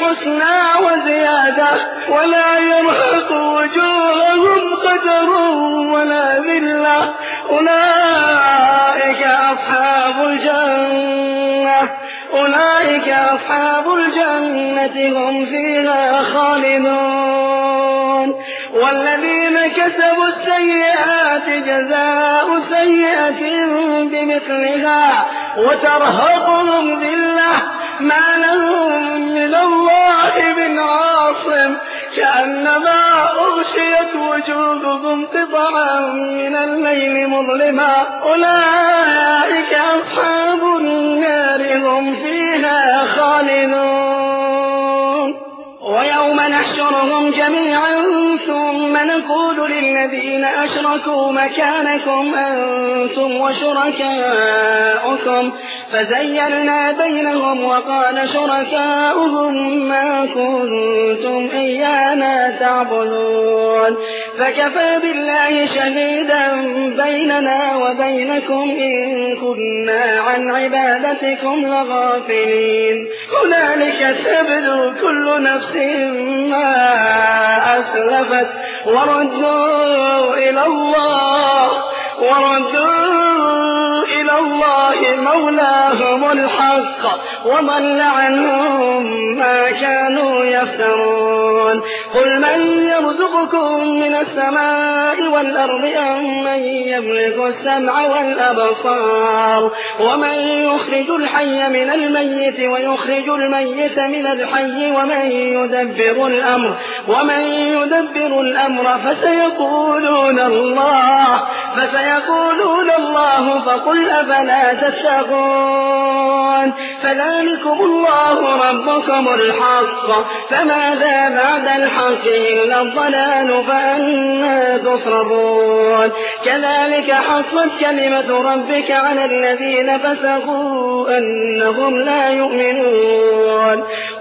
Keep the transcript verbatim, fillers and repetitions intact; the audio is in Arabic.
الحسنى وزيادة ولا يرهق وجوههم قدر ولا ذلة أولئك أصحاب الجنة أولئك أصحاب الجنة هم فيها خالدون والذين كسبوا السيئات جزاء سيئة بمثلها وترهقهم ذلة ما لهم من الله من عاصم كأنما أغشيت وجوههم قطعا من الليل مظلما أولئك أصحاب النار هم فيها خالدون ويوم نحشرهم جميعا ثم نقول للذين أشركوا مكانكم أنتم وشركاؤكم فزيّلنا بينهم وقال شركاؤهم ما كنتم إيانا تعبدون فكفى بالله شهيدا بيننا وبينكم إن كنا عن عبادتكم لغافلين هنالك تبدو كل نفس ما أسلفت وردوا إلى الله وردوا إلى الله مولاهم الحق وضل عنهم ما كانوا يفترون قل من يرزقكم من السماء والأرض أم من يملك السمع والأبصار ومن يخرج الحي من الميت ويخرج الميت من الحي ومن يدبر الأمر ومن يدبر الأمر فسيقولون الله فسيقولون الله فقل أفلا تتقون فذلكم الله ربكم الحق فماذا بعد الحق إلا الضلال فأنى تصرفون كذلك حقت كلمة ربك على الذين فسقوا أنهم لا يؤمنون